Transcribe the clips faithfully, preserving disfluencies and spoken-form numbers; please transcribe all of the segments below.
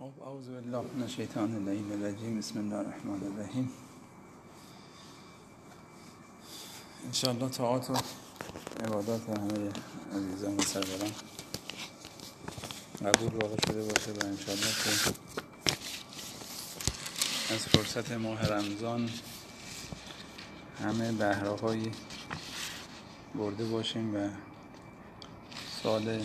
خب اعوذ بالله من الشیطان اللعین الرجیم. بسم الله الرحمن الرحیم. انشاءالله طاعات و عبادات همه عزیزان و سروران قبول واقع شده باشه و انشاءالله که از فرصت ماه رمضان همه بهره‌هایی برده باشیم و سال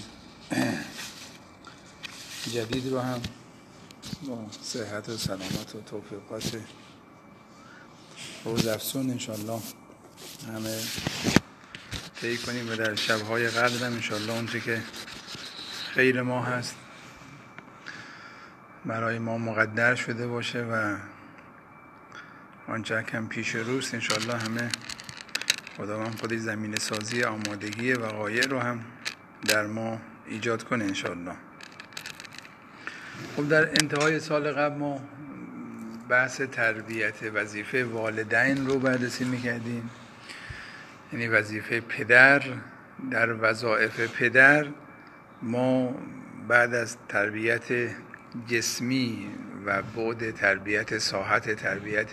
جدید رو هم با صحت و سلامت و توفیقات روزافزون انشاءالله همه طی کنیم و در شب‌های قدر هم انشاءالله اونچه که خیر ما هست برای ما مقدر شده باشه و آنچه کم پیش روست انشاءالله همه خداوند خودی زمینه سازی آمادگی وقایع رو هم در ما ایجاد کنه انشاءالله. خب در انتهای سال قبل ما بحث تربیت وظیفه والدین رو بررسی میکردیم، یعنی وظیفه پدر. در وظایف پدر ما بعد از تربیت جسمی و بعد تربیت ساحت تربیت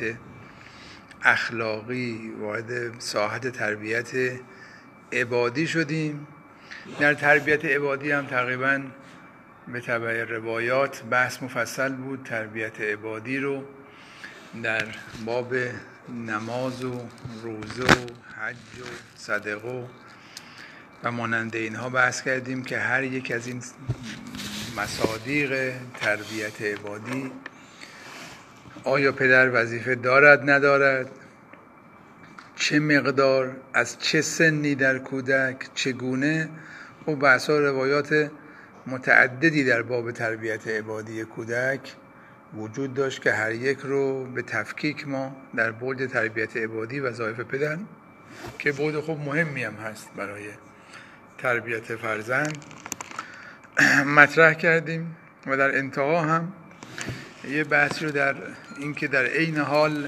اخلاقی وارد ساحت تربیت عبادی شدیم. در تربیت عبادی هم تقریباً به تبع روایات بحث مفصل بود. تربیت عبادی رو در باب نماز و روزه و حج و صدقه و مانند اینها بحث کردیم که هر یک از این مصادیق تربیت عبادی آیا پدر وظیفه دارد ندارد، چه مقدار، از چه سنی در کودک، چگونه. و بحث ها روایات متعددی در باب تربیت عبادی کودک وجود داشت که هر یک رو به تفکیک ما در بعد تربیت عبادی وظایف پدر که بعد خوب مهمی هم هست برای تربیت فرزند مطرح کردیم. و در انتها هم یه بحثی رو در این که در عین حال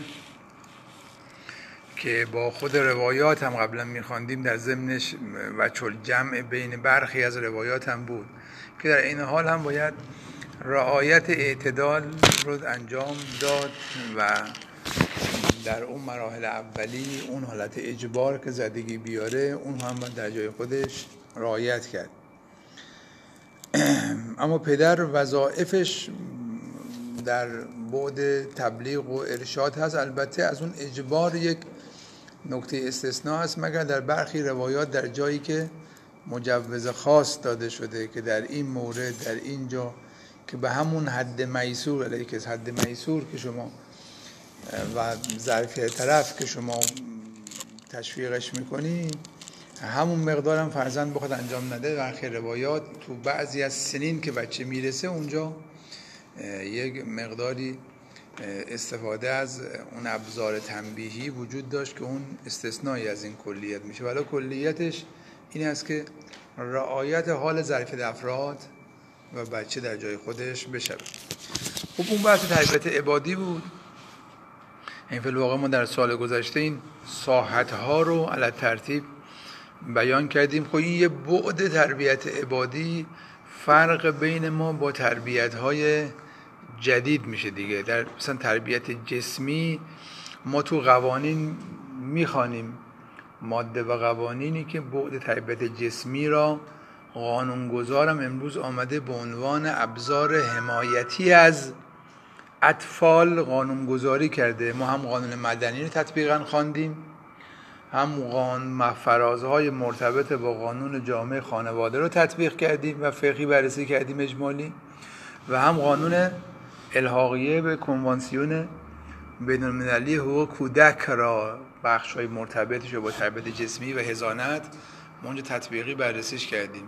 که با خود روایات هم قبلا می‌خواندیم در ضمنش وجه الجمع بین برخی از روایات هم بود که در این حال هم باید رعایت اعتدال رو انجام داد و در اون مراحل اولی اون حالت اجبار که زدگی بیاره اون هم در جای خودش رعایت کرد. اما پدر وظایفش در بعد تبلیغ و ارشاد هست. البته از اون اجبار یک نکته استثناء هست مگر در برخی روایات در جایی که مجوز خاص داده شده که در این مورد در اینجا که به همون حد میسور علیه که حد میسور که شما و ظرفیت طرف که شما تشویقش میکنی همون مقدار هم فرزند بخواد انجام نده. برخی روایات تو بعضی از سنین که بچه میرسه اونجا یک مقداری استفاده از اون ابزار تنبیهی وجود داشت که اون استثنایی از این کلیت میشه. ولی کلیتش این است که رعایت حال ظرفیت افراد و بچه در جای خودش بشه. خب اون بحث تربیت عبادی بود. این فی الواقع ما در سال گذشته این ساحت‌ها رو علی ترتیب بیان کردیم. خب این یه بعد تربیت عبادی فرق بین ما با تربیت‌های جدید میشه دیگه. در مثلا تربیت جسمی ما تو قوانین میخوانیم ماده و قوانینی که بعد تربیت جسمی را قانونگذارم امروز آمده به عنوان ابزار حمایتی از اطفال قانونگذاری کرده. ما هم قانون مدنی رو تطبیقاً خواندیم، هم قانون فرازهای مرتبط با قانون جامعه خانواده رو تطبیق کردیم و فقهی بررسی کردیم اجمالی، و هم قانون الحاقیه به کنوانسیون بین‌المللی حقوق کودک را بخش‌های مرتبطش با تربیت جسمی و حضانت ما اونجا تطبیقی بررسیش کردیم.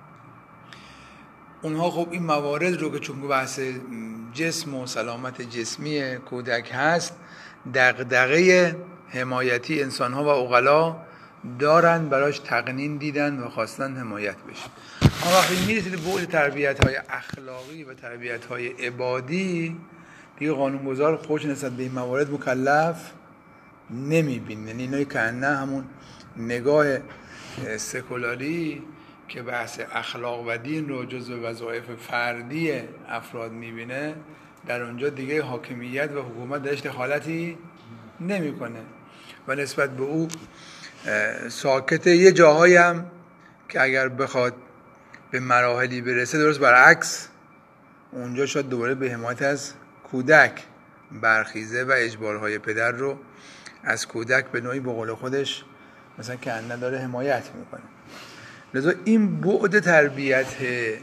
اونها خب این موارد رو که چون بحث جسم و سلامت جسمی کودک هست دغدغه حمایتی انسان‌ها و عقلا دارن براش تقنین دیدن و خواستن حمایت بشه. اما وقتی میرسید به بعد تربیت‌های اخلاقی و تربیت‌های عبادی دیگه قانونگذار خودش نسبت به این موارد مکلف نمی‌بینه. یعنی اینایی که نه همون نگاه سکولاری که بحث اخلاق و دین رو جزو وظایف فردی افراد میبینه، در اونجا دیگه حاکمیت و حکومت درش دخالتی نمیکنه و نسبت به او ساکته. یه جاهایی هم که اگر بخواد به مراحلی برسه درست برعکس، اونجا شاید دوباره به حمایت از کودک برخیزه و اجبارهای پدر رو از کودک به نوعی به قول خودش مثلا که انه داره حمایت میکنه. لذا این بعد تربیت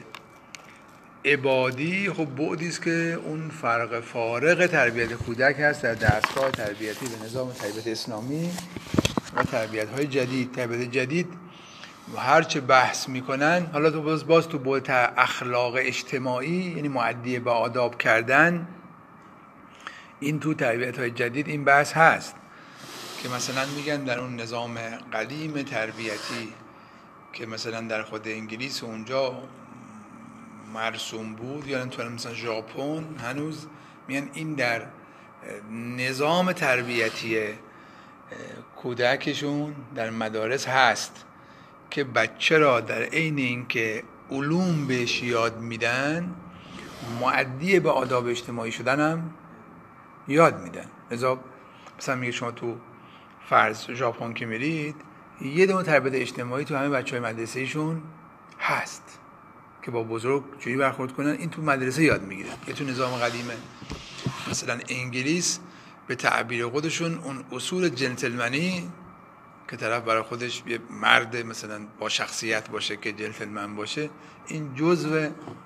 عبادی خب بعدی است که اون فرق فارق تربیت کودک هست در دستگاه تربیتی به نظام تربیت اسلامی و تربیت‌های جدید. تربیت جدید هرچه بحث میکنن، حالا تو باز باز تو بعد اخلاق اجتماعی یعنی مؤدی به آداب کردن، این تو تربیت‌های جدید این بحث هست که مثلا میگن در اون نظام قدیم تربیتی که مثلا در خود انگلیس اونجا مرسوم بود یا تو مثلا ژاپن هنوز میگن این در نظام تربیتی کودکشون در مدارس هست که بچه را در عین اینکه علوم بهش یاد میدن مؤدی به آداب اجتماعی شدن هم یاد میدن. لذا مثلا میگه شما تو فرض ژاپن که میرید یه دونه تربیت اجتماعی تو همه بچهای مدرسه ایشون هست که با بزرگ جوری برخورد کنن، این تو مدرسه یاد میگیرن. یه تو نظام قدیمه مثلا انگلیس به تعبیر خودشون اون اصول جنتلمنی که طرف برای خودش یه مرد مثلا با شخصیت باشه که جنتلمن باشه، این جزء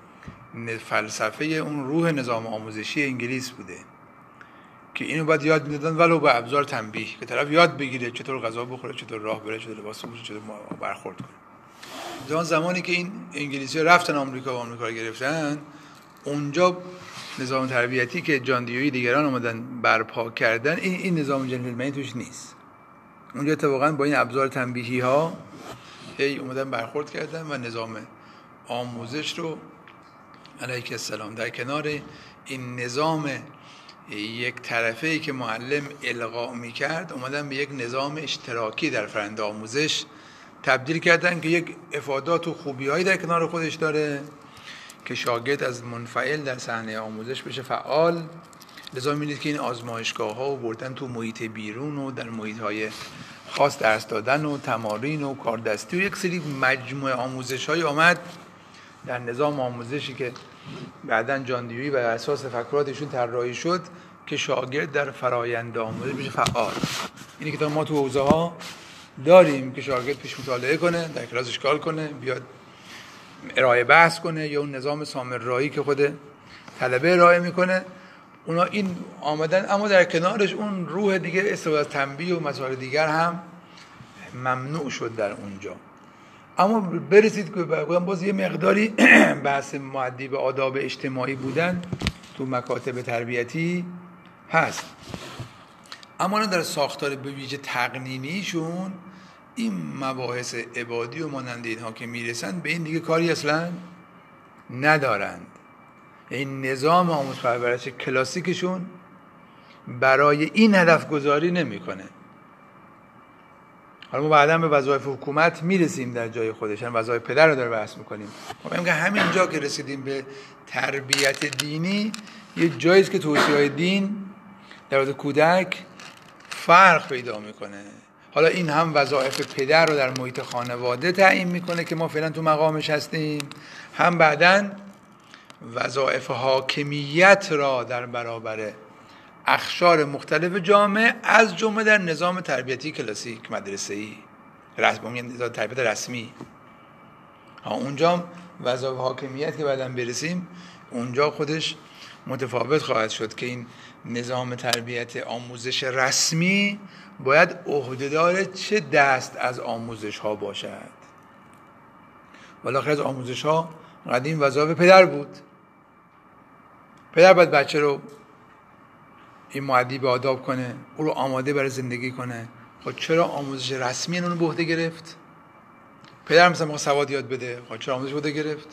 فلسفه اون روح نظام آموزشی انگلیس بوده که اینو باید یاد میدادن ولو با ابزار تنبیه که طرف یاد بگیره چطور غذا بخوره، چطور راه بره، چطور لباس بپوشه، چطور برخورد کنه. زمان زمانی که این انگلیسی‌ها رفتن آمریکا و آمریکا رو گرفتن، اونجا نظام تربیتی که جان دیویی دیگران اومدن برپا کردن، این این نظام جنتلمنی توش نیست. اونجا اتفاقا با این ابزار تنبیهی ها هی اومدن برخورد کردن و نظام آموزش رو علیک السلام در کنار این نظام یک طرفه‌ای که معلم القا می‌کرد اومدن به یک نظام اشتراکی در فرآیند آموزش تبدیل کردن که یک افادات و خوبی‌هایی در کنار خودش داره که شاگرد از منفعل در صحنه آموزش بشه فعال. لذا می‌بینید که این آزمایشگاه‌ها و بردن تو محیط بیرون و در محیط‌های خاص درس دادن و تمارین و کاردستی و یک سری مجموعه آموزش‌های آمد در نظام آموزشی که بعداً جان دیویی بر اساس فکراتشون طراحی شد که شاگرد در فرآیند آموزش بشه فعال. اینی که ما تو حوزه‌ها داریم که شاگرد پیش مطالعه کنه، در کلاس اشکال کنه، بیاد ارائه بحث کنه، یا اون نظام سامرایی که خود طلبه ارائه میکنه، اونا این آمدن. اما در کنارش اون روح دیگه استفاده از تنبیه و مسائل دیگر هم ممنوع شد در اونجا. اما برسید که باز یه مقداری بحث مؤدی به آداب اجتماعی بودن تو مکاتب تربیتی هست، اما در ساختار به ویژه تقنینیشون این مباحث عبادی و مانند اینها که میرسن به این دیگه کاری اصلا ندارند. این نظام آموزش پرورش کلاسیکشون برای این هدف گذاری نمیکنه. حالا ما بعدا به وظایف حکومت میرسیم در جای خودش، وظایف پدر رو داره بحث میکنیم. ما میگم همین جا که رسیدیم به تربیت دینی، یه جاییست که توصیه‌های دین در مورد کودک فرق پیدا میکنه. حالا این هم وظایف پدر رو در محیط خانواده تعیین میکنه که ما فعلا تو مقامش هستیم، هم بعداً وظایف حاکمیت را در برابر اقشار مختلف جامعه از جمله در نظام تربیتی کلاسیک مدرسه‌ای رسمی، نظام تربیت رسمی. ها اونجا وظایف حاکمیت که بعداً برسیم اونجا خودش متفاوت خواهد شد که این نظام تربیت آموزش رسمی باید عهدهدار چه دست از آموزش ها باشد. بالاخره از آموزش ها قدیم وظایف پدر بود. پدر باید بچه رو این مؤدی به آداب کنه، او رو آماده برای زندگی کنه. خب چرا آموزش رسمی اون رو به عهده گرفت؟ پدر مثلا ما سواد یاد بده، خب چرا آموزش به عهده گرفت؟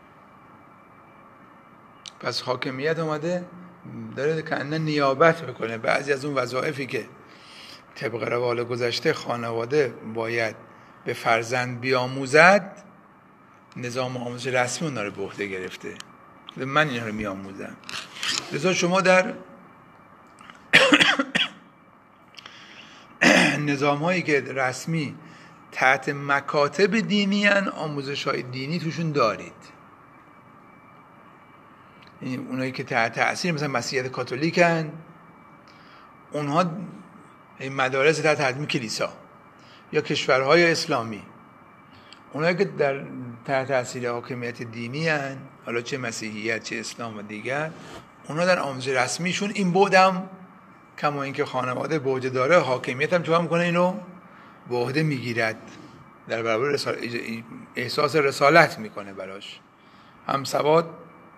پس حاکمیت اومده داره که انه نیابت بکنه بعضی از اون وظایفی که طبق روال گذشته خانواده باید به فرزند بیاموزد، نظام آموزش رسمی اونا رو به عهده گرفته، من اینا رو میآموزم. لذا شما در نظام هایی که رسمی تحت مکاتب دینی هن، آموزش های دینی توشون دارید. اونایی که تحت تأثیر مثلا مسیحیت کاتولیک هن، اونها مدارس تحت تنظیم کلیسا یا کشورهای اسلامی، اونایی که در تحت تأثیر حاکمیت دینی هن، حالا چه مسیحیت چه اسلام و دیگر، اونها در آموزش رسمیشون این بودم کما اینکه خانواده به عهده داره، حاکمیت هم چوام کنه اینو به عهده میگیرد، در برابر رسال... احساس رسالت میکنه براش، هم سواد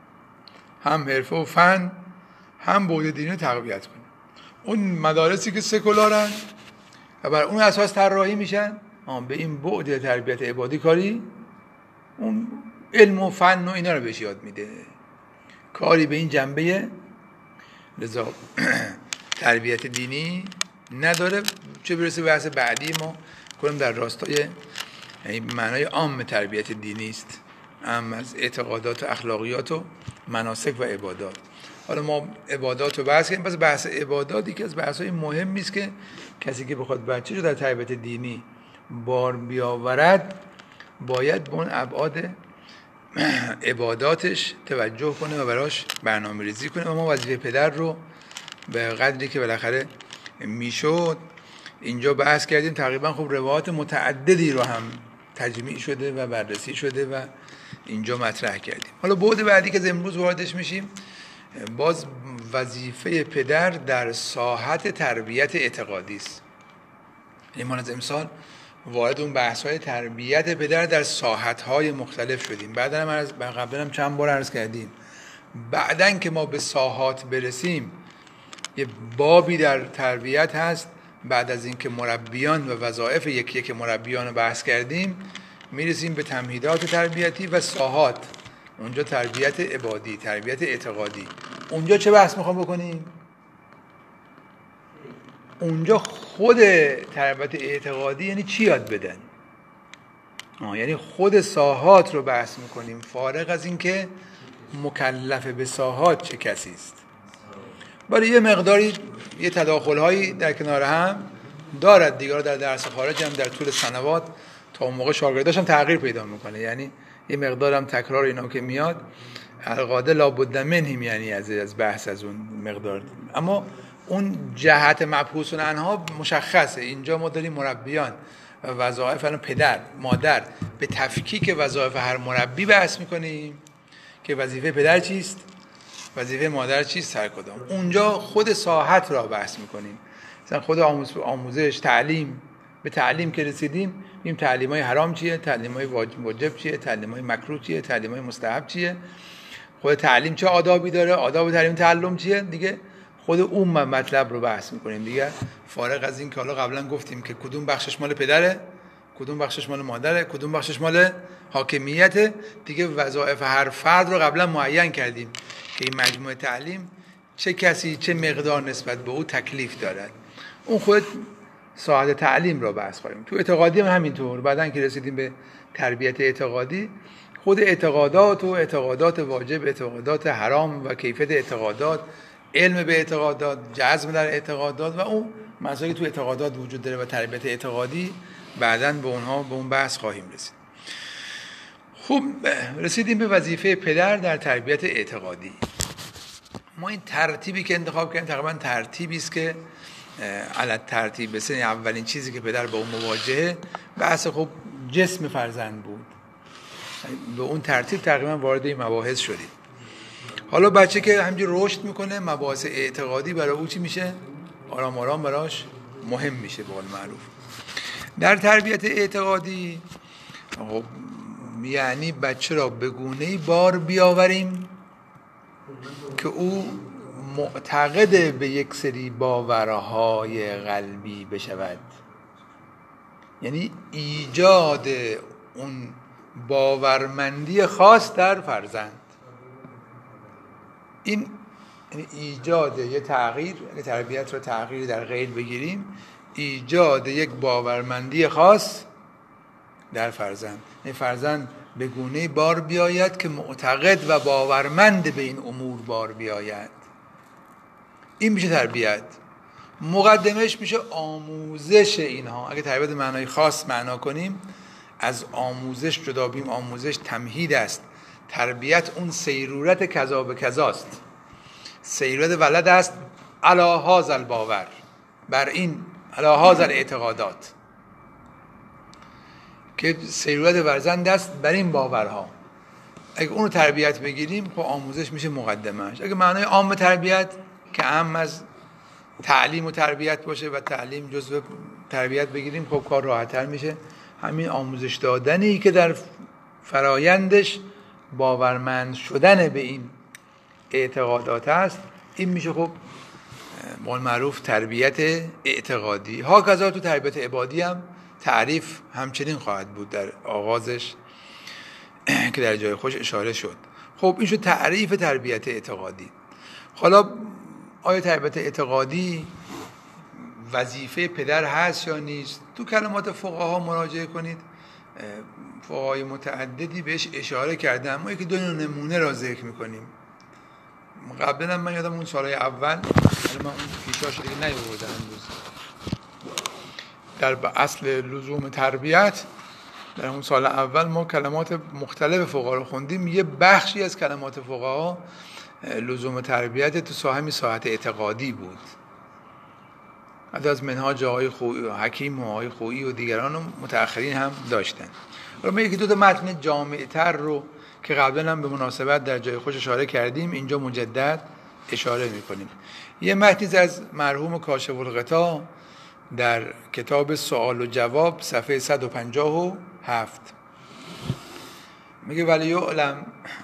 هم حرفه و فن هم به عهده دینی تقویت کنه. اون مدارسی که سکولارن و بر اون اساس طراحی میشن، به این بعد تربیت عبادی کاری، اون علم و فن و اینا رو بهش یاد میده، کاری به این جنبه لذا تربیت دینی نداره. چه برسه بحث بعدی ما کنیم در راستای معنای عام تربیت دینی است، عام از اعتقادات و اخلاقیات و مناسک و عبادات. حالا ما عبادات رو بحث کنیم، پس بحث عباداتی که از بحث‌های مهمی است که کسی که بخواد بچه‌شو در تربیت دینی بار بیاورد باید به اون ابعاد عباداتش توجه کنه و براش برنامه ریزی کنه. و ما وظیفه پدر رو به قدری که بالاخره میشد اینجا بحث کردیم، تقریبا خب روایات متعددی رو هم تجمیع شده و بررسی شده و اینجا مطرح کردیم. حالا بعد بعدی که امروز واردش میشیم، باز وظیفه پدر در ساحت تربیت اعتقادی است. یعنی ما از امسال وارد اون بحث‌های تربیت پدر در ساحت‌های مختلف شدیم. بعداً هم از قبلا هم چند بار عرض کردیم، بعداً که ما به ساحات برسیم یه بابی در تربیت هست، بعد از اینکه مربیان و وظایف یکی یک مربیان رو بحث کردیم میرسیم به تمهیدات تربیتی و ساحات. اونجا تربیت عبادی، تربیت اعتقادی. اونجا چه بحث میخوام بکنیم؟ اونجا خود تربیت اعتقادی یعنی چی یاد بدن؟ آه یعنی خود ساحات رو بحث میکنیم، فارغ از اینکه مکلف به ساحات چه کسی است. برای یه مقداری یه تداخل‌هایی در کنار هم دارد دیگه، در درس خارج هم در طول سنوات تا اون موقع شاگرداش هم تغییر پیدا میکنه، یعنی یه مقدار هم تکرار اینا که میاد القاده لابد منهم، یعنی از از بحث از اون مقدار. اما اون جهت مبحوث عنها مشخصه. اینجا ما داریم مربیان و وظایف پدر مادر به تفکیک وظایف هر مربی بحث میکنیم که وظیفه پدر چیست، وظیفه مادر چیست، هر کدام. اونجا خود ساحت را بحث میکنیم، مثلا خود آموز... آموزش تعلیم. به تعلیم که رسیدیم میگیم تعلیم‌های حرام چیه، تعلیم‌های واجب چیه، تعلیم‌های مکروه چیه، تعلیم‌های مستحب چیه، خود تعلیم چه آدابی داره، آداب تعلیم تعلم چیه، دیگه خود اون مطلب رو بحث میکنیم دیگه، فارغ از این که حالا قبلا گفتیم که کدوم بخشش مال پدره، کدوم بخشش مال مادره، کدوم بخشش مال حاکمیته. دیگه وظایف هر فرد رو قبلا معین کردیم که این مجموعه تعلیم چه کسی چه مقدار نسبت به او تکلیف دارد. اون خود ساحت تعلیم رو بحث کنیم. تو اعتقادی هم همینطور. بعدن که رسیدیم به تربیت اعتقادی، خود اعتقادات و اعتقادات واجب، اعتقادات حرام و کیفیت اعتقادات، علم به اعتقادات، جذب در اعتقادات و اون مسائلی تو اعتقادات وجود داره و تربیت اعتقادی، بعداً به اونها به اون بحث خواهیم رسید. خب رسیدیم به وظیفه پدر در تربیت اعتقادی. ما این ترتیبی که انتخاب کردیم تقریبا ترتیبی است که علت ترتیب بسن اولین چیزی که پدر با اون مواجهه بحث خب جسم فرزند بود. به اون ترتیب تقریبا وارد این مباحث شدیم. حالا بچه که همینجور رشد میکنه، مباحث اعتقادی برای او چی میشه؟ آرام آرام براش مهم میشه به قول معروف. در تربیت اعتقادی خب یعنی بچه را به گونه‌ای بار بیاوریم که او معتقد به یک سری باورهای قلبی بشود، یعنی ایجاد اون باورمندی خاص در فرزند. این یعنی ایجاد یه تغییر، یعنی تربیت رو تغییری در غیل بگیریم، ایجاد یک باورمندی خاص در فرزند. یعنی فرزند به گونه بار بیاید که معتقد و باورمند به این امور بار بیاید. این میشه تربیت. مقدمش میشه آموزش اینها. اگه تربیت معنای خاص معنا کنیم، از آموزش جدا بیم. آموزش تمهید است. تربیت اون سیرورت کذا به کذاست. سیرورت ولد است علی هذا الباور، بر این علی هذا الاعتقادات، که سیرورت فرزند است بر این باورها. اگه اونو تربیت بگیریم خب آموزش میشه مقدمش. اگه معنای عام تربیت که اهم از تعلیم و تربیت باشه و تعلیم جزو تربیت بگیریم، خب کار راحت‌تر میشه. همین آموزش دادنی که در فرایندش باورمند شدن به این اعتقادات است، این میشه خب قول معروف تربیت اعتقادی. ها کذا تو تربیت عبادی هم تعریف همچنین خواهد بود در آغازش که در جای خوش اشاره شد. خب این شد تعریف تربیت اعتقادی. حالا آیا تربیت اعتقادی وظیفه پدر هست یا نیست؟ تو کلمات فقها مراجعه کنید، فقهای متعددی بهش اشاره کردن. ما یکی دو نمونه را ذکر میکنیم. قبلا من یادم اون سالهای اول، من اون پیشاش دیگه نیاوردم امروز، در اصل لزوم تربیت در اون سال اول ما کلمات مختلف فقها رو خوندیم. یه بخشی از کلمات فقها لزوم تربیت تو ساحه ساحت اعتقادی بود. حتی از منهاج آقای خویی حکیم و آقای خویی و دیگران و متأخرین هم داشتن. و ما یکی دو تا متن جامع‌تر رو که قبلا هم به مناسبت در جای خوش اشاره کردیم اینجا مجدد اشاره می‌کنیم. یه متنی از مرحوم کاشف الغطا در کتاب سوال و جواب صفحه صد و پنجاه و هفت میگه ولی یعلم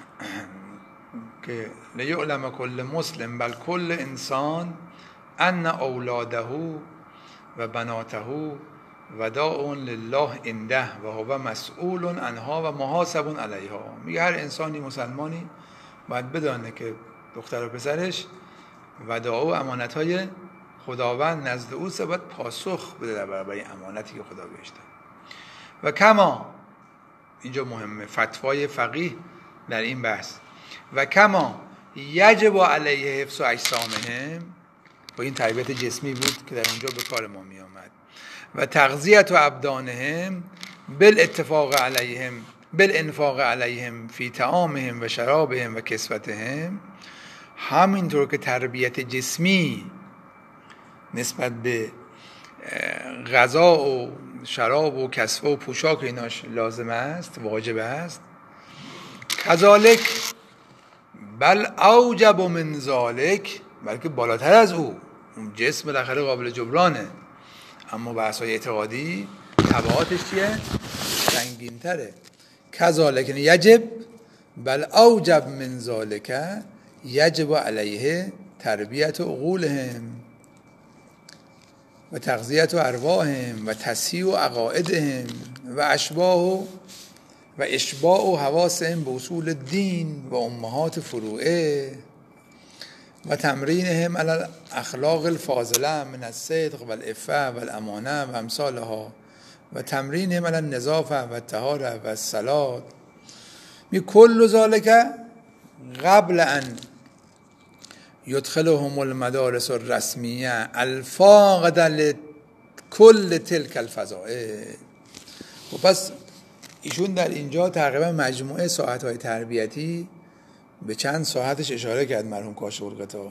که لیعلم کل مسلم بل کل انسان ان اولاده و بناته وداع لله عنده و هو مسئول عنها و محاسب علیها. میگه هر انسانی مسلمانی باید بدانه که دختر و پسرش وداع و امانت‌های خداوند نزد اوست و باید پاسخ بده در برابر این امانتی که خدا بهش داد. و کما، اینجا مهمه فتوای فقیه در این بحث، و کما یجب علیه حفظ اجسامهم، با این تربیت جسمی بود که در اونجا به کار ما می آمد، و تغذیت و ابدانهم بالاتفاق علیهم بالانفاق علیهم فی طعامهم و شرابهم و کسوتهم. همینطور که تربیت جسمی نسبت به غذا و شراب و کسوه و پوشاک ایناش لازم است، واجب است، کذالک بل اوجب من ذالک، بلکه بالاتر از او، اون جسم بالاخره قابل جبرانه، اما بحث‌های اعتقادی تبعاتش چیه؟ سنگین‌تره. کذالک یجب بل اوجب من ذالک یجب علیه تربیت عقولهم و تغذیت ارواحهم و تصحیح عقائدهم و اشباح و اشباع و حواسهم به اصول دین و امهات فروعه و تمرینهم علی الاخلاق الفاضله من الصدق و العفه و الامانه و امثالها و تمرینهم علی النظافه و الطهاره و الصلاه. می کل ذالک قبل ان یدخلهم المدارس الرسمیه الفاقده لکل تلک الفضائل. و پس ایشون در اینجا تقریبا مجموعه ساعت‌های تربیتی به چند ساعتش اشاره کرد مرحوم کاشف الغطا.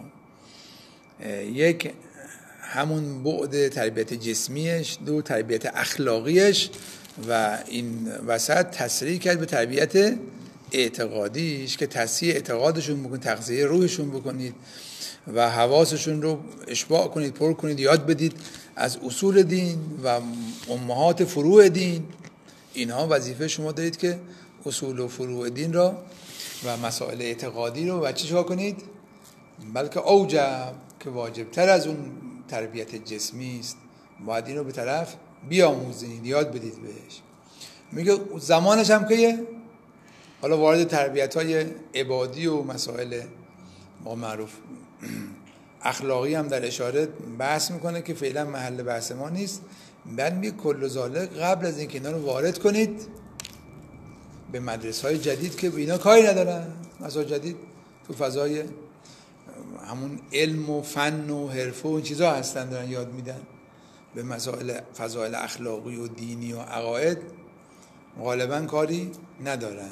یک همون بعد تربیت جسمیش، دو تربیت اخلاقیش، و این وسط تصریح کرد به تربیت اعتقادیش که تصحیح اعتقادشون بکنید، تغذیه روحشون بکنید و حواسشون رو اشباع کنید، پر کنید، یاد بدید از اصول دین و امهات فروع دین. اینها وظیفه شما دارید که اصول و فروع دین را و مسائل اعتقادی رو بچه چه کنید، بلکه اوجب که واجبتر از اون تربیت جسمی است، باید این رو به طرف بیاموزید، یاد بدید بهش. میگه زمانش هم که حالا وارد تربیت های عبادی و مسائل ما معروف اخلاقی هم در اشاره بحث میکنه که فعلا محل بحث ما نیست. بعد میگه کل ذالک قبل از اینکه اینا رو وارد کنید به مدرسه های جدید که به اینا کاری ندارن. مدرسه جدید تو فضای همون علم و فن و حرفه و این چیزا هستن، دارن یاد میدن. به مسائل فضایل اخلاقی و دینی و عقاید غالبا کاری ندارن.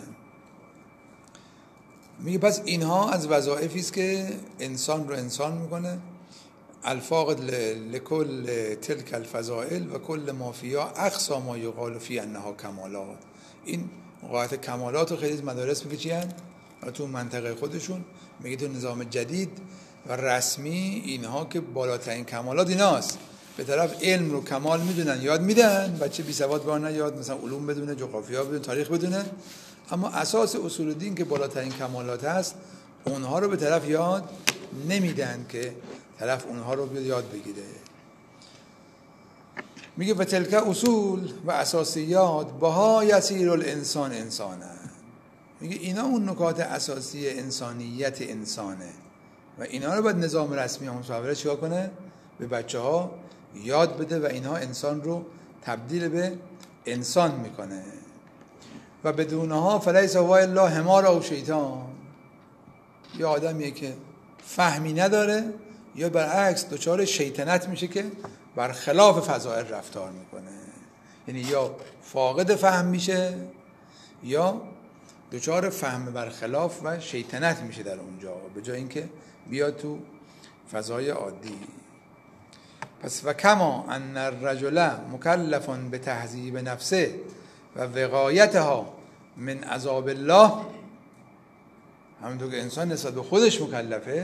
میگه پس اینها از وظایفی است که انسان رو انسان میکنه. الفاقد لکل تلک الفضائل و کل ما فیها اقصی ما یقال فی انها کمالات. این قاعده کمالات رو خیلی مدارس میگه چی هست؟ تو منطقه خودشون میگه تو نظام جدید و رسمی اینها که بالاترین کمالات ایناست. به طرف علم رو کمال میدونن، یاد میدن، بچه بی سواد بار نیاد، مثلا علوم بدونه، جغرافیا بدونه، تاریخ بدونه، اما اساس اصول دین که بالاترین کمالات هست اونها رو به طرف یاد نمیدن که طرف اونها رو بیاد یاد بگیره. میگه و تلک اصول و اساسیات بها یسیر الانسان انسانه. میگه اینا اون نکات اساسی انسانیت انسانه و اینا رو باید نظام رسمی همون صحبه چیکار کنه؟ به بچه ها یاد بده و اینها انسان رو تبدیل به انسان میکنه. و بدونها فلیس هو الا حمار او شیطان. یه آدمیه که فهمی نداره یا برعکس دچار شیطنت میشه که برخلاف فضائل رفتار میکنه. یعنی یا فاقد فهم میشه یا دچار فهم برخلاف و شیطنت میشه در اونجا، به جای اینکه بیاد تو فضای عادی. پس و کما ان الرجل مکلف به تهذیب نفسه و وقایتها من عذاب الله، همونطور که انسان نسبت به خودش مکلفه،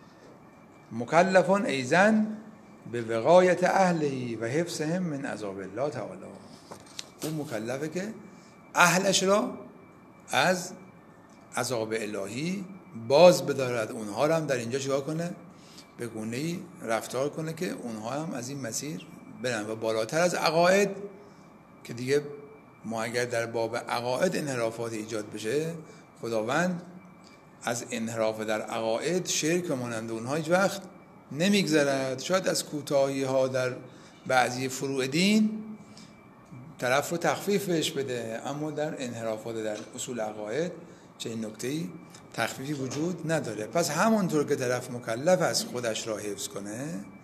مکلفون ایزن به وقایت اهلی و حفظهم من عذاب الله تعالی. اون مکلفه که اهلش را از عذاب الهی باز بدارد، اونها را هم در اینجا چیکار کنه؟ به گونه‌ای رفتار کنه که اونها هم از این مسیر برن. و بالاتر از عقاید که دیگه ما اگر در باب عقاید انحرافات ایجاد بشه، خداوند از انحراف در عقاید، شرک و مانند اونها هیچ وقت نمیگذرد. شاید از کوتاهی ها در بعضی فروع دین طرف رو تخفیفش بده، اما در انحرافات در اصول عقاید چه این نکته‌ای تخفیفی وجود نداره. پس همونطور که طرف مکلف است خودش را حفظ کنه،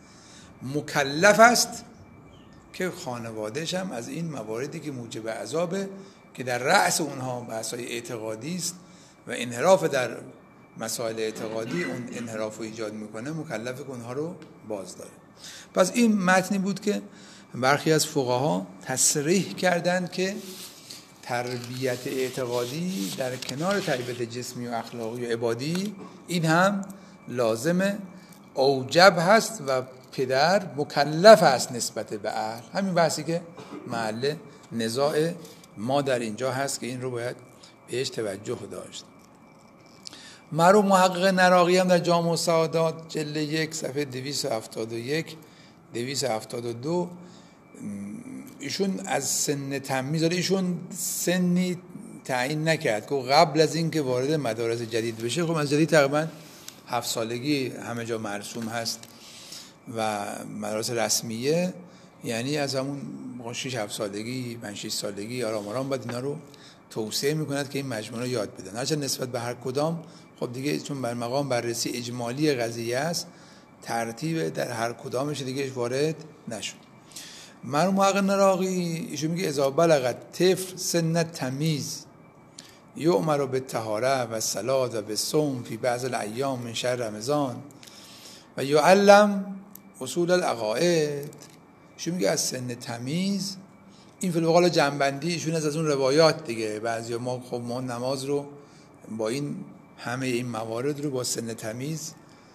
مکلف است که خانوادهش هم از این مواردی که موجب عذابه که در رأس اونها بحث‌های اعتقادی است و انحراف در مسائل اعتقادی اون انحراف رو ایجاد میکنه، مکلفه که اونها رو باز داره. پس این متنی بود که برخی از فقها تصریح کردند که تربیت اعتقادی در کنار تربیت جسمی و اخلاقی و عبادی این هم لازمه، اوجب هست و پدر مکلف است نسبت به اهل. همین بحثی که محل نزاع ما در اینجا هست که این رو باید بهش توجه داشت. مرحوم محقق نراقی هم در جامع السعادات جلد یک صفحه دویست و هفتاد و یک دویست و هفتاد و دو ایشون از سن تمیز داره، ایشون سنی تعیین نکرد که قبل از این که وارد مدارس جدید بشه، خب از جدید تقریبا هفت سالگی همه جا مرسوم هست و مدارس رسمیه، یعنی از همون شش هفت سالگی پنج شش سالگی آرام آرام باید اینا رو توسعه میکند که این مجموعه رو یاد بدن. هرچند نسبت به هر کدام خب دیگه چون بر مقام بررسی اجمالی قضیه است، ترتیب در هر کدامش دیگه وارد نشد. مرحوم محقق نراقی ایشون میگه اذا بلغت طفل سن تمیز یؤمر بالطهاره و الصلاه و بالصوم فی بعض الایام من شهر رمضان و یعلم اصول العقاید. ایشون میگه از سن تمیز، این فی الواقع جنبندی ایشون از اون روایات دیگه، بعضیا ما خب ما نماز رو با این همه این موارد رو با سن تمیز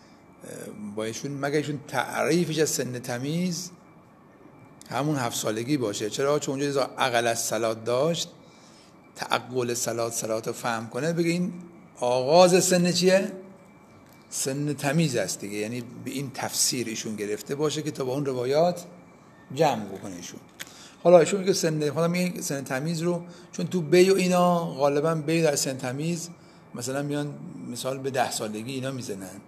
با ایشون، مگه ایشون تعریفش از سن تمیز همون هفت سالگی باشه. چرا؟ چون اونجا اذا عقل الصلاه داشت، تعقل صلات صلات رو فهم کنه، بگه این آغاز سن چیه؟ سن تمیز است دیگه، یعنی به این تفسیر ایشون گرفته باشه که تا با اون روایات جمع بکنه ایشون. حالا ایشون میگه سن حالا میگه سن تمیز رو، چون تو بی و اینا غالبا بی در سن تمیز مثلا میان مثال به ده سالگی اینا میزنن،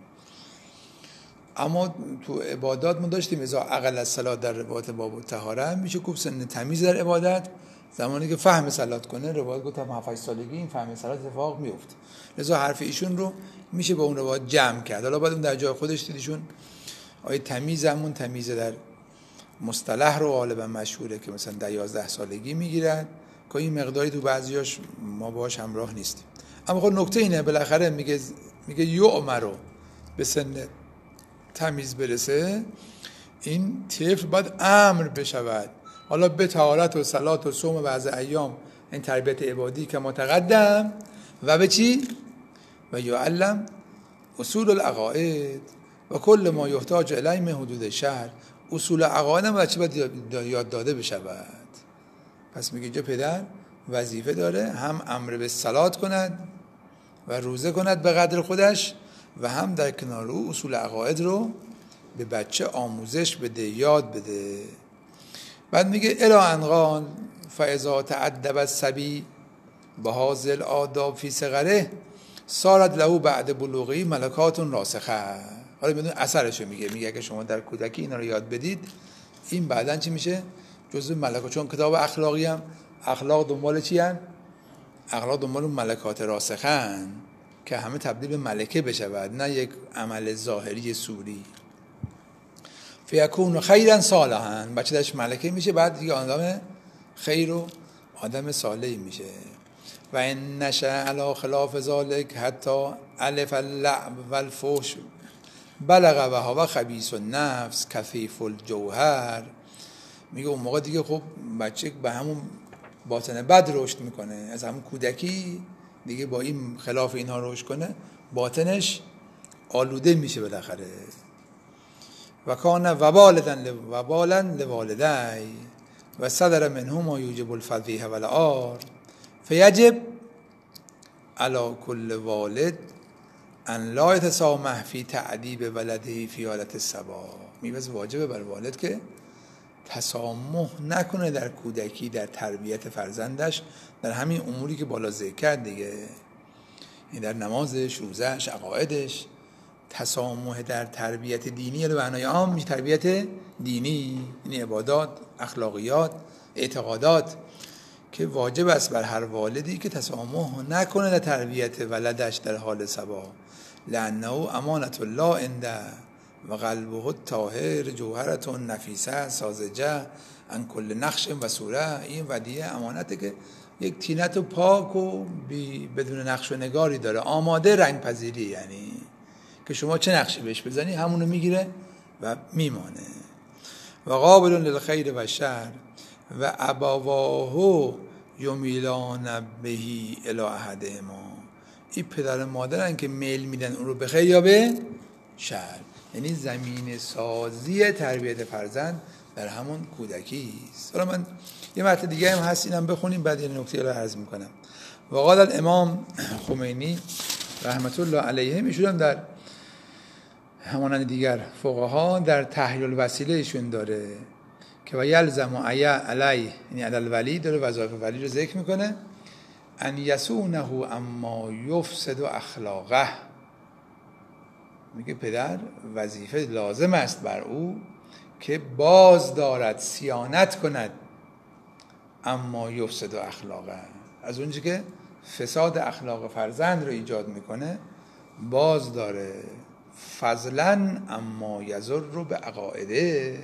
اما تو عبادات ما داشتیم اذا عقل الصلاه در روایت باب الطهاره میشه گفت سن تمیز در عبادت، زمانی که فهم صلات کنه، روایت گفتم هفت سالگی این فهم صلات اتفاق میفته. لذا حرف ایشون رو میشه با اون روایت جمع کرد. حالا بعد اون در جای خودش دیدیشون آیه تمیز همون تمیز در مصطلح رو غالبا مشهوره که مثلا در یازده سالگی میگیرن که این مقداری تو بعضیاش ما باهاش همراه نیستیم. اما خب نکته اینه بالاخره میگه میگه یعمر رو به سن تمیز برسه، این طفل باید امر بشود حالا به طهارت و صلات و صوم بعض ایام، این تربیت عبادی که متقدم، و به چی؟ و یعلم اصول العقاید و کل ما یحتاج الیه من حدود شهر. اصول عقاید هم بچه باید یاد داده بشود. پس میگه اینجا پدر وظیفه داره هم امر به صلات کند و روزه کند به قدر خودش و هم در کنار او اصول عقاید رو به بچه آموزش بده، یاد بده. بعد میگه الی انقان فاذا تأدب الصبی بهذا الآداب فی صغره صارت له بعد بلوغی ملکات راسخه. حالا بدون اثرشو میگه میگه اگه شما در کودکی اینا رو یاد بدید این بعدن چی میشه؟ جزء ملکات. چون کتاب اخلاقی هم اخلاق دنبال چی هن؟ اخلاق دنبال ملکات راسخن که همه تبدیل به ملکه بشود، نه یک عمل ظاهری سوری. فیکون خیرا صالحا، بچه درش ملکه میشه، بعد دیگه آدم خیر و آدم صالحی میشه. و این نشه علی خلاف ذالک حتی الف اللعب و الفحش بلغ و هو خبیث النفس کثیف الجوهر. میگه اون موقع دیگه خب بچه به همون باطن بد رشد میکنه، از همون کودکی دیگه با این خلاف اینها رشد کنه باطنش آلوده میشه بالاخره. و کان وبالدن وبالا لوالدی و صدر منه ما یوجب الفضیحه و العار فیجب علی کل والد ان لا یتسامح فی تعذیب ولده فی حالت الصبا. میبز واجبه بر والد که تسامح نکنه در کودکی در تربیت فرزندش در همین اموری که بالا ذکر کرد دیگه، این در نمازش، روزش، عقایدش. تسامح در تربیت دینی به معنای عام میشه تربیت دینی، یعنی عبادات، اخلاقیات، اعتقادات، که واجب است بر هر والدی که تسامح نکنه در تربیت ولدش در حال صبا. لانه امانت الله عنده و قلبه الطاهر جوهرة نفیسه ساذجه عن کل نقش و صوره. این ودیعه امانته که یک طینت و پاک و بی بدون نقش و نگاری داره، آماده رنگ پذیری، یعنی که شما چه نقشی بهش بزنی همونو میگیره و میمانه. و قابل للخیر و شر و ابواه یمیلان بهی الی احدهما. این پدر و مادرن که میل میدن اون رو به خیر یا به شر، یعنی زمین سازی تربیت فرزند در همون کودکی است. حالا من یه متن دیگه هم هست اینم بخونیم بعد یه نکته رو عرض میکنم. و قال الامام خمینی رحمت الله علیه، میشونم در همانند دیگر فقها در تحلیل الوسیله ایشون داره که و یلزم علی یعنی علی الولی داره وظایف ولی رو ذکر میکنه، ان یسونه اما یفسد اخلاقه. میگه پدر وظیفه لازم است بر او که باز دارد صیانت کند اما یفسد اخلاقه، از اونجا که فساد اخلاق فرزند رو ایجاد میکنه باز داره. فضلا اما یضر رو به عقایده،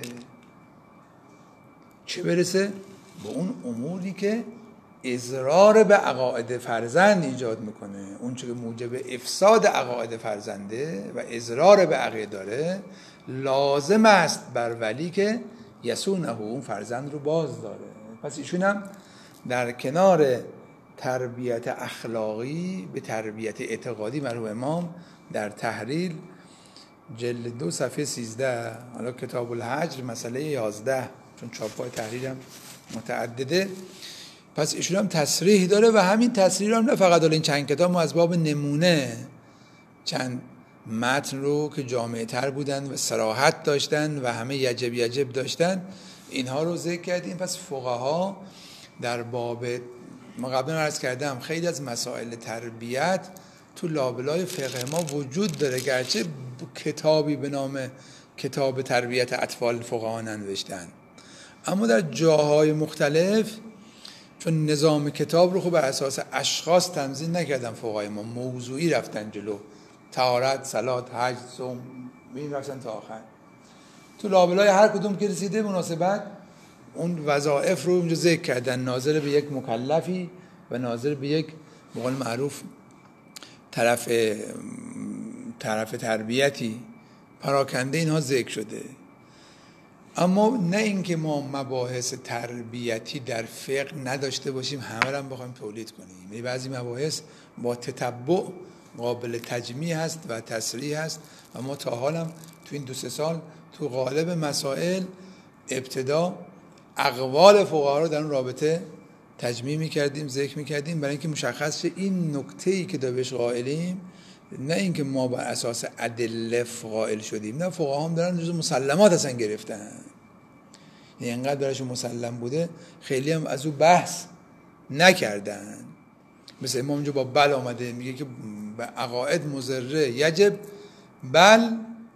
چه برسه به اون اموری که اضرار به عقاید فرزند ایجاد میکنه، اون چه که موجب افساد عقاید فرزنده و اضرار به عقیده داره، لازم است بر ولی که یسونه اون فرزند رو باز داره. پس ایشون هم در کنار تربیت اخلاقی به تربیت اعتقادی مرحوم امام در تحریل جلد دو صفحه سیزده، حالا کتاب الحجر مسئله یازده، چون چاپ‌های تحریر هم متعدده، پس ایشون هم تصریح داره و همین تصریح هم نه فقط این چند کتاب، ما از باب نمونه چند متن رو که جامع تر بودن و صراحت داشتن و همه یجب یجب داشتن اینها رو ذکر کردیم. پس فقها در باب، ما قبلا عرض کردم خیلی از مسائل تربیت تو لابلای فقه ما وجود داره، گرچه کتابی به نام کتاب تربیت اطفال فقها ننوشتن، اما در جاهای مختلف چون نظام کتاب رو خب بر اساس اشخاص تنظیم نکردن فقهای ما، موضوعی رفتن جلو، طهارت، صلات، حج، صوم، این رفتن تا آخر. تو لابلای هر کدوم که رسیده مناسبت اون وظایف رو اونجا ذکر کردن، ناظر به یک مکلفی و ناظر به یک به قول معروف طرف طرف تربیتی، پراکنده اینها ذکر شده. اما نه اینکه ما مباحث تربیتی در فقه نداشته باشیم همه رو هم بخوایم تولید کنیم. یعنی بعضی مباحث با تتبع قابل تجمیع هست و تصریح هست و ما تا حالم تو این دو سه سال تو غالب مسائل ابتدا اقوال فقها رو در اون رابطه تجمیع می‌کردیم، ذکر می‌کردیم، برای اینکه مشخص شه این نکته‌ای که بهش قائلیم نه اینکه ما بر اساس ادله قائل شدیم، نه فقها هم دارن جزء مسلمات اصلا گرفتن، یعنی انقدر براشون مسلم بوده خیلی هم از او بحث نکردن. مثل امام جو با بل آمده میگه که به عقاید مضره یجب بل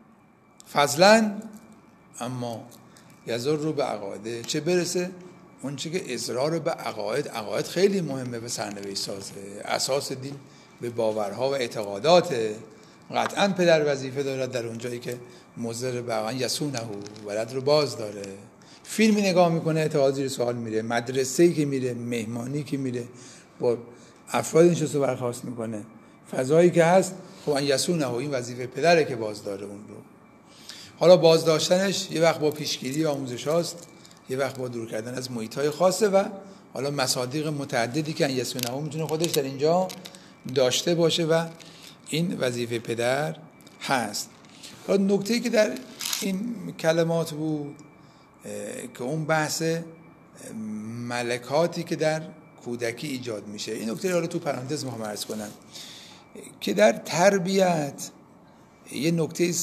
فضلا اما یضر رو به عقاید، چه برسه اون چه که اصرار به عقاید، عقاید خیلی مهمه به سرنوشت سازه، اساس دین به باورها و اعتقادات. قطعا پدر وظیفه داره در اونجایی که مضر به عقاید یسونه ولد رو باز داره. فیلمی نگاه میکنه اعتقاد زیر سوال میره، مدرسه‌ای که میره، مهمانی که میره با افراد این شخصو برخواست میکنه، فضایی که هست خب ان یسونه این وظیفه پدره که باز داره اون رو. حالا بازداشتنش یه وقت با پیشگیری و آموزش هاست، یه وقت با دور کردن از محیط‌های خاصه و حالا مصادیق متعددی که ان یسونه میتونه خودش در اینجا داشته باشه و این وظیفه پدر هست. حالا نکته‌ای که در این کلمات بود که اون بحث ملکاتی که در کودکی ایجاد میشه، این نکته رو تو پرانتز میخوام عرض کنم که در تربیت یه نکته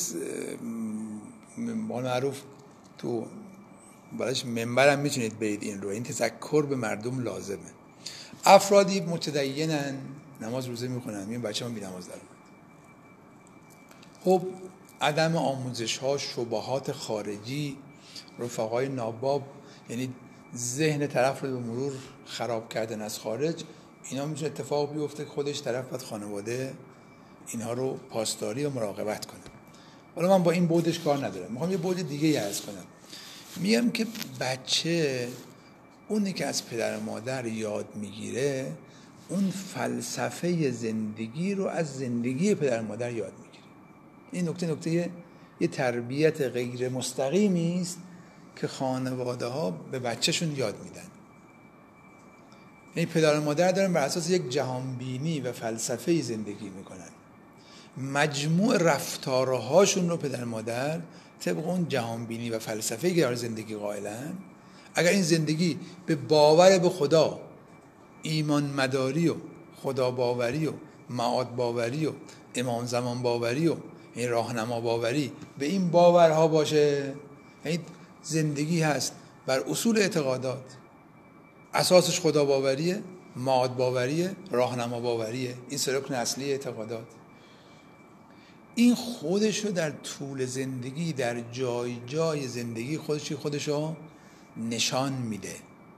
معروف تو بالاش منبرم میتونید برید این رو، این تذکر به مردم لازمه. افرادی متدینن، نماز روزه میخونن، این بچه هم بی نماز دارن، خب عدم آموزش ها، شبهات خارجی، رفقای ناباب، یعنی ذهن طرف رو به مرور خراب کردن از خارج، اینا میتونه اتفاق بیفته که خودش طرف باید خانواده اینها رو پاسداری و مراقبت کنه. حالا من با این بودش کار ندارم، میخوام یه بود دیگه عرض کنم. میگم که بچه اونی که از پدر و مادر یاد میگیره اون فلسفه زندگی رو از زندگی پدر و مادر یاد میگیره. این نکته نکته یه تربیت غیر مستقیمی است که خانواده ها به بچهشون یاد میدن. یعنی پدر و مادر دارن بر اساس یک جهانبینی و فلسفه زندگی میکنن، مجموع رفتارهاشون رو پدر و مادر طبق اون جهانبینی و فلسفه‌ای که در زندگی قائلن، اگر این زندگی به باور به خدا، ایمان مداری و خدا باوری و معاد باوری و امام زمان باوری و این راهنما باوری به این باورها باشه، یعنی زندگی هست بر اصول اعتقادات، اساسش خدا باوریه، معاد باوریه، راهنما باوریه، این سه رکن اصلی اعتقادات. این خودش رو در طول زندگی در جای جای زندگی خودش خودش رو نشان میده.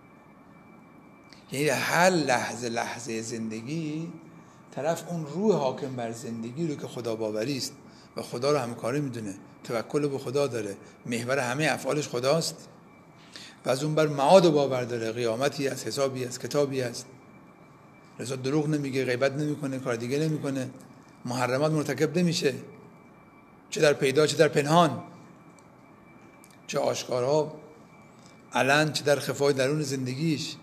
یعنی هر لحظه لحظه زندگی طرف اون روح حاکم بر زندگی رو که خدا باوری است و خدا رو همکاری میدونه، توکل به خدا داره، محور همه افعالش خداست و از اون بر معاد باور داره، قیامتی هست، حسابی هست، کتابی هست، رضا دروغ نمیگه، غیبت نمیکنه، کار دیگه نمیکنه، محرمات مرتکب نمیشه، چه در پیدا چه در پنهان، چه آشکارها علن چه در خفای درون زندگیش،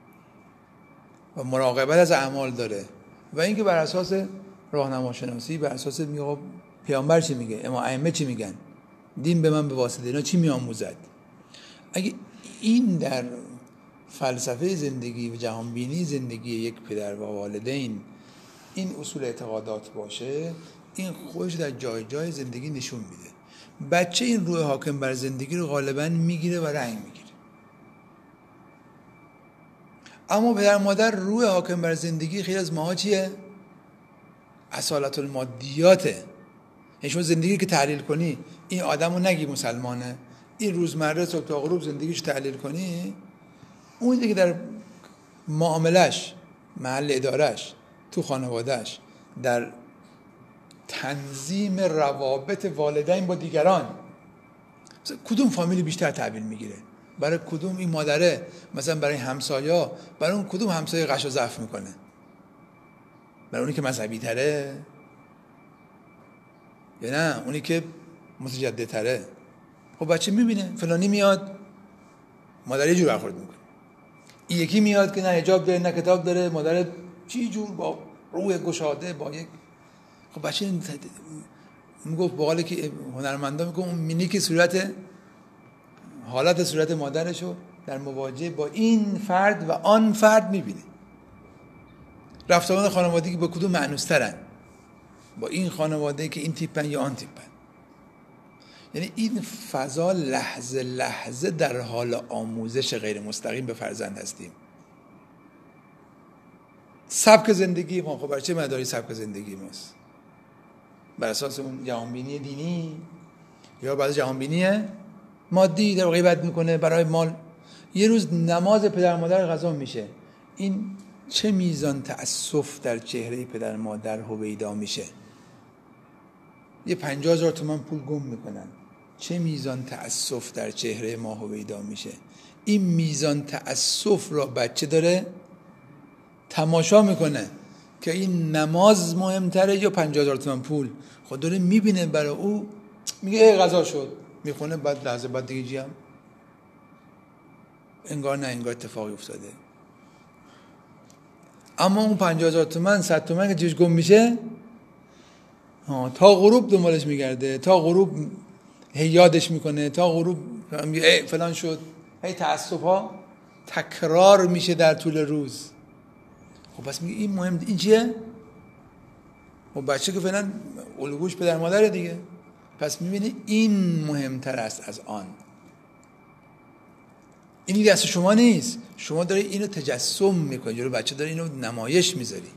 و مراقبت از اعمال داره. و اینکه بر اساس راهنما شناسی، بر اساس میگه پیامبر چی میگه، اما ائمه چی میگن، دین به من به واسطه اینا چی میآموزد، اگه این در فلسفه زندگی و جهانبینی زندگی یک پدر و والدین این اصول اعتقادات باشه، این خودش در جای جای زندگی نشون میده. بچه این روح حاکم بر زندگی رو غالبا میگیره و رنگ میگیره. اما پدر مادر روح حاکم بر زندگی خیلی از ماها چیه؟ اصالت المادیاته. یعنی شما زندگی که تحلیل کنی، این آدم رو نگی مسلمانه، این روزمره صبح تا غروب زندگیش تحلیل کنی، اون دیگه در معاملش، محل ادارش، تو خانوادهش، در تنظیم روابط والدین با دیگران. کدوم فامیلی بیشتر تحویل میگیره؟ برای کدوم این مادره مثلا برای همسایا، برای اون کدوم همسایه قش و ضعف میکنه؟ برای اونی که مذهبی تره یا نه اونی که متجدد تره؟ خب بچه میبینه فلانی میاد مادر یه جور برخورد میکنه، این یکی میاد که نه حجاب داره نه کتاب داره، مادر چی جور با روی گشاده با یک. خب بچه میگفت باقاله که هنرمندا میگه اون مینی که صورت حالت صورت مادرشو در مواجهه با این فرد و آن فرد میبینه. رفتاران خانوادگی با کدوم معنوسترن؟ با این خانواده که این تیپن یا آن تیپن. یعنی این فضا لحظه لحظه در حال آموزش غیر مستقیم به فرزند هستیم. سبک زندگی ما خب برای چه مداری سبک زندگی ماست؟ بر اساس اون جهانبینی دینی یا بعد جهانبینی مادی در غیبت میکنه برای مال. یه روز نماز پدر مادر قضا میشه، این چه میزان تأسف در چهره پدر مادر هویدا میشه. یه پنجاه هزار تومان پول گم میکنن، چه میزان تأسف در چهره ما هویدا میشه. این میزان تأسف را بچه داره تماشا میکنه که این نماز مهمتره یا پنجاه هزار تومان پول. خود داره میبینه برای او، میگه ای قضا شد، میخونه، بعد لحظه بعد دیگه جیم انگار نه انگار اتفاقی افتاده. اما اون پنجاه هزار تومان صد تومان که جیش گم میشه تا غروب دنبالش میگرده، تا غروب هی یادش میکنه، تا غروب میگه فلان شد. هی تأسف ها تکرار میشه در طول روز. خب پس میگه این مهم، این چیه؟ خب بچه که فعلا الگوش پدر مادره دیگه، پس میبینی این مهمتر است از آن. اینی دست شما نیست، شما داری اینو تجسم میکنی، جلو بچه داری اینو نمایش میذاری.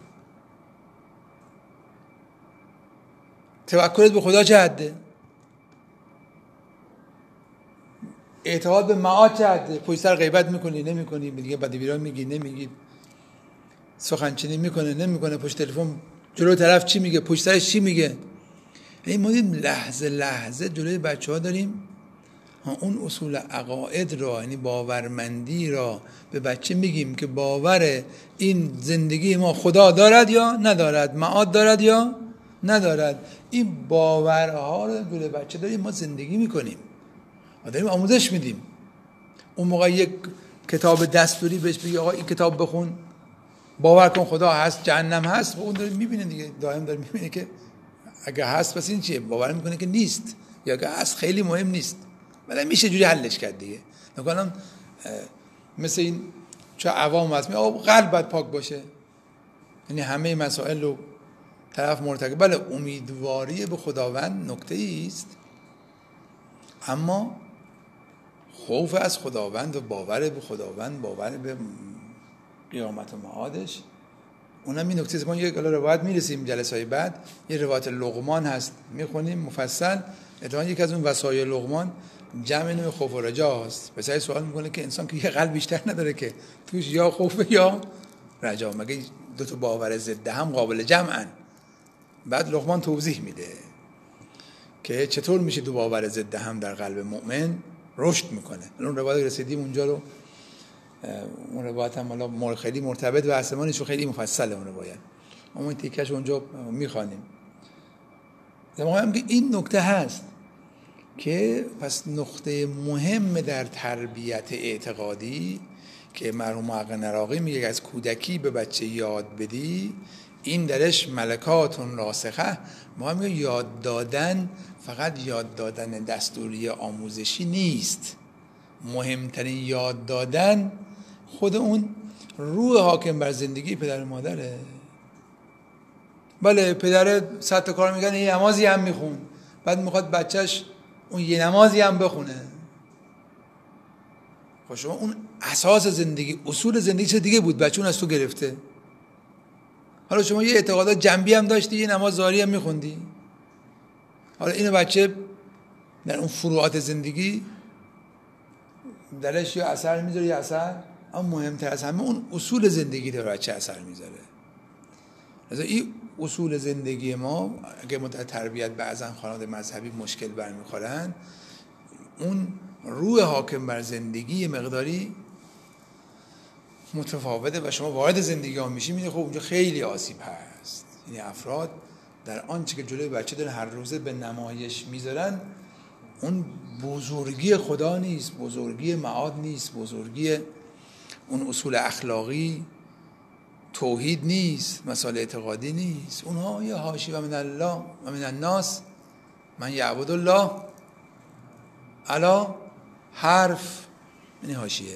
توکلت به خدا چه حده؟ اعتقاد به معاد چه حده؟ پشت سر غیبت میکنی نمیکنی، دیگه بدی بیران میگی نمیگی، سخنچینی میکنه نمیکنه، پشت تلفن جلو طرف چی میگه، پشت سرش چی میگه. این ما دیم لحظه لحظه جلوی بچه ها داریم اون اصول عقاید را، یعنی باورمندی را به بچه میگیم که باور این زندگی ما خدا دارد یا ندارد، معاد دارد یا ندارد. این باورها رو جلوی بچه داریم ما زندگی میکنیم، ما داریم آموزش میدیم. اون موقع یک کتاب دستوری بهش بگی آقا این کتاب بخون، باور کن خدا هست، جهنم هست، و اون داره میبینه دیگه، دائم داره میبینه که اگه هست پس این چیه، باور میکنه که نیست، یا اگه هست خیلی مهم نیست، ولی میشه جوری حلش کرد دیگه. نکنم مثل این چه عوام هست میگه قلب باید پاک باشه، یعنی همه مسائل رو طرف مرتکب. بله امیدواری به خداوند نکته است، اما خوف از خداوند و باور به خداوند، باور به قیامت و معادش، اونم این نکته است. ما یک روایت میرسیم جلسه های بعد، یه روایت لقمان هست میخونیم مفصل. اتفاقا یک از اون وصایا لقمان جمع نوع خوف و رجا است. پسر سوال میکنه که انسان که یه قلب بیشتر نداره که توش یا خوف یا رجا، مگه دو تا باور ضد هم قابل جمعن؟ بعد لقمان توضیح میده که چطور میشه دو باور ضد هم در قلب مؤمن رشد میکنه. اون روایت رسیدیم اونجا رو، اون روایت هم حالا خیلی مرتبط و آسمانیش خیلی مفصله اون روایت، اون تیکش اونجا میخوانیم. میگم که این نکته هست که پس نقطه مهم در تربیت اعتقادی که مرحوم حق نراقی میگه از کودکی به بچه یاد بدی، این درش ملکاتون راسخه. ما میگه یاد دادن فقط یاد دادن دستوری آموزشی نیست، مهمترین یاد دادن خود اون روح حاکم بر زندگی پدر و مادره. بله پدر صد تا کار میکنه، یه نمازی هم میخون، بعد میخواد بچهش اون یه نمازی هم بخونه. خب شما اون اساس زندگی، اصول زندگی چه دیگه بود، بچه اون از تو گرفته. حالا شما یه اعتقادات جنبی هم داشتی، یه نماز ظاهری هم میخوندی، حالا اینو بچه در اون فروعات زندگی درش یا اثر میذاره یا اثر اما مهمتر از همه اون اصول زندگی داره چه اثر میذاره. مثلا این اصول زندگی ما اگه ما در تربیت بعضا خانواده مذهبی مشکل برمیخورن، اون روح حاکم بر زندگی مقداری متفاوته و شما وارد زندگی ها میشی میبینی خب اونجا خیلی آسیب هست. یعنی افراد در آنچه که جلوی بچه دارن هر روزه به نمایش میذارن اون بزرگی خدا نیست، بزرگی معاد نیست، بزرگی اون اصول اخلاقی توحید نیست، مسائل اعتقادی نیست. اونها یه حاشیه و من الله و من الناس من یعبد الله علا حرف، یعنی حاشیه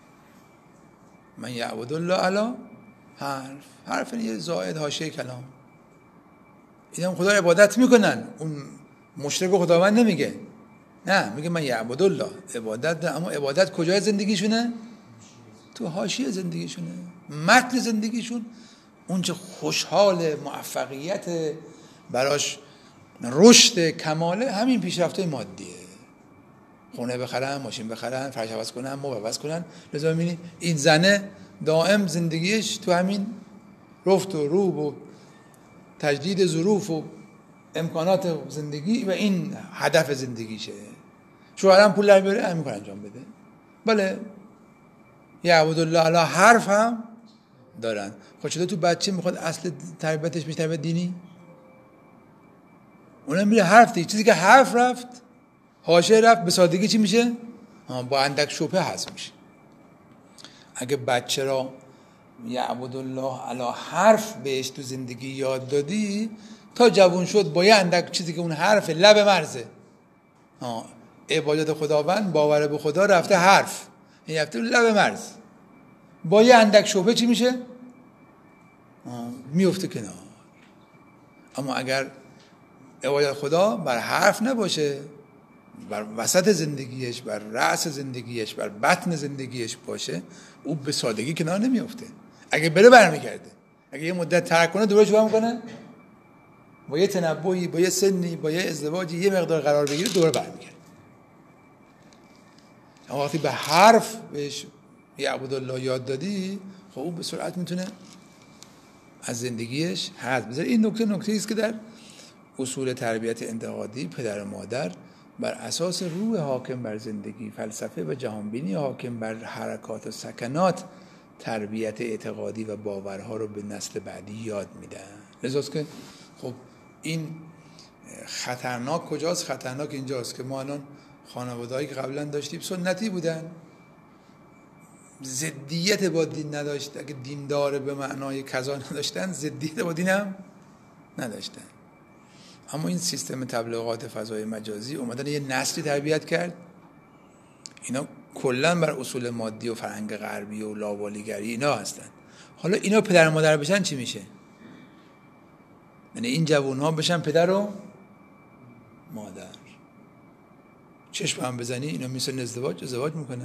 من یعبد الله علا حرف، حرف یه زائد حاشیه کلام. این هم خدا عبادت میکنن، اون مشرک خداوند نمیگه، نه میگه من یعبد الله عبادت ده. اما عبادت کجای زندگیشونه؟ تو حاشیه زندگیشونه، متن زندگیشون اون چه خوشحال موفقیت براش رشد کماله همین پیشرفت‌های مادیه. خونه بخرن، ماشین بخرن، فرش عوض کنن، مبل عوض کنن. لذا می‌بینی این زنه دائم زندگیش تو همین رفت و روب و تجدید ظروف و امکانات زندگی و این هدف زندگیشه. شوهرم پول در بیاره همین کار انجام بده. بله یعبد الله علی حرف هم دارن. خب چطور تو بچه میخواد اصل تربیتش بشه تربیت دینی؟ اونم میره حرف دیگه. چیزی که حرف رفت حاشیه رفت به سادگی چی میشه؟ با اندک شبهه هست میشه. اگه بچه را یعبد الله علی حرف بهش تو زندگی یاد دادی تا جوان شد با یه اندک چیزی که اون حرف لب مرزه، عبادت خداوند باور به خدا رفته حرف، این رفته لب مرز، با یه اندک شبهه چی میشه؟ میفته کنار. اما اگر عبادت خدا بر حرف نباشه، بر وسط زندگیش، بر رأس زندگیش، بر بطن زندگیش باشه، او به سادگی کنار نمیفته. اگه بره برمیگرده، اگه یه مدت ترک کنه دوباره چیکار میکنه؟ با یه تنبهی، با یه سنی، با یه ازدواجی یه مقدار قرار بگیره دوباره برمیگرده. اما وقتی به حرف بهش یعبد الله یاد دادی، خب او به سرعت میتونه از زندگیش حذف بذاره. این نکته نکته است که در اصول تربیت انتقادی پدر و مادر بر اساس روح حاکم بر زندگی، فلسفه و جهانبینی حاکم بر حرکات و سکنات تربیت اعتقادی و باورها رو به نسل بعدی یاد میدن. لذاست که خب این خطرناک کجاست؟ خطرناک اینجاست که ما الان خانواده‌ای که قبلا داشتیم سنتی بودن، ضدیت با دین نداشت. اگه دیندار به معنای کذا نداشتن، ضدیت با دین هم نداشتن. اما این سیستم تبلیغات فضای مجازی اومدن یه نسلی تربیت کرد، اینا کلا بر اصول مادی و فرهنگ غربی و لاوالیگری اینا هستن. حالا اینا پدر و مادر بشن چی میشه؟ یعنی این جوان‌ها بشن پدر و مادر، چشم هم بزنی اینا میسن ازدواج ازدواج میکنن.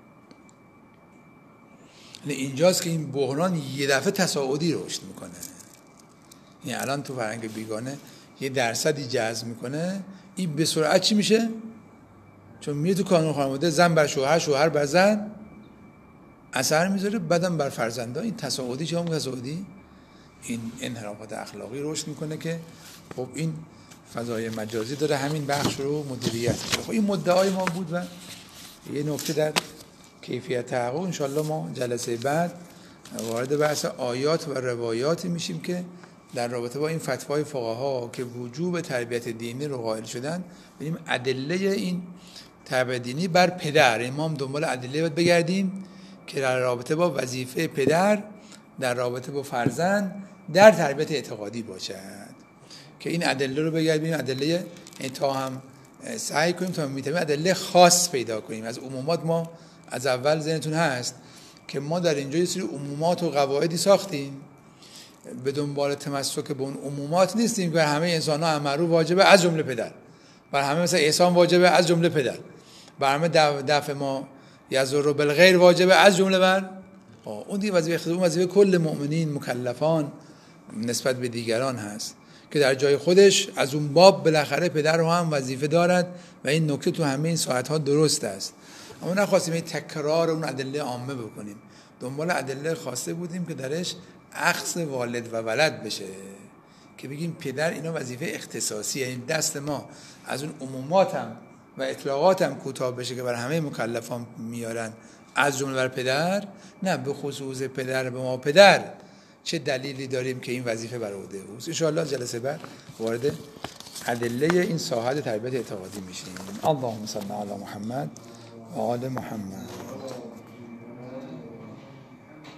یعنی اینجاست که این بحران یه دفعه تصاعدی رشد میکنه. یعنی الان تو فرهنگ بیگانه یه درصدی جذب میکنه، این به سرعت چی میشه؟ چون میره تو کانون خانواده زن بر شوهر، شوهر بر زن اثر میذاره، بعدم بر فرزندان. این تصاعدی چه هم تصاعدی؟ این انحرافات اخلاقی رشد میکنه که خب این فضای مجازی داره همین بخش رو مدیریت میکنه. خب این مدعای ما بود و یه نکته در کیفیت تحقق انشالله ما جلسه بعد وارد بحث آیات و روایاتی میشیم که در رابطه با این فتوای فقها که وجوب تربیت دینی رو قائل شدن، ببینیم ادله این تربیت دینی بر پدر. امام دنبال ادله باید بگردیم که در رابطه با وظیفه پدر در رابطه با فرزند در تربیت اعتقادی باشد، که این ادله رو بگردیم. ادله تا هم سعی کنیم تا میتونیم ادله خاص پیدا کنیم. از عمومات ما از اول ذهنتون هست که ما در اینجا یه سری عمومات و قواعدی ساختیم، به دنبال تمسک به اون عمومات نیستیم. بر همه انسان‌ها امر واجبه از جمله پدر، بر همه مثلا احسان واجبه از جمله پدر، بر همه دفع ما یضر بالغیر واجبه از جمله بر اون دیگه وظیفه خود، اون وظیفه کل مؤمنین مکلفان نسبت به دیگران هست که در جای خودش از اون باب بالاخره پدر رو هم وظیفه دارد و این نکته تو همه این ساعت‌ها درست است. اما نخواستیم این تکرار اون ادله عامه بکنیم. دنبال ادله خواسته بودیم که درش اخذ والد و ولد بشه، که بگیم پدر اینا وظیفه اختصاصیه، این دست ما از اون عمومات هم و اطلاقات هم کوتاه بشه که بر همه مکلفان میارن، از جمله بر پدر، نه به خصوص پدر به ما پدر چه دلیلی داریم که این وظیفه بر عهده اوست. ان شاء الله جلسه بعد وارد ادله این ساحت تربیت اعتقادی میشیم. اللهم صل علی محمد و آل محمد.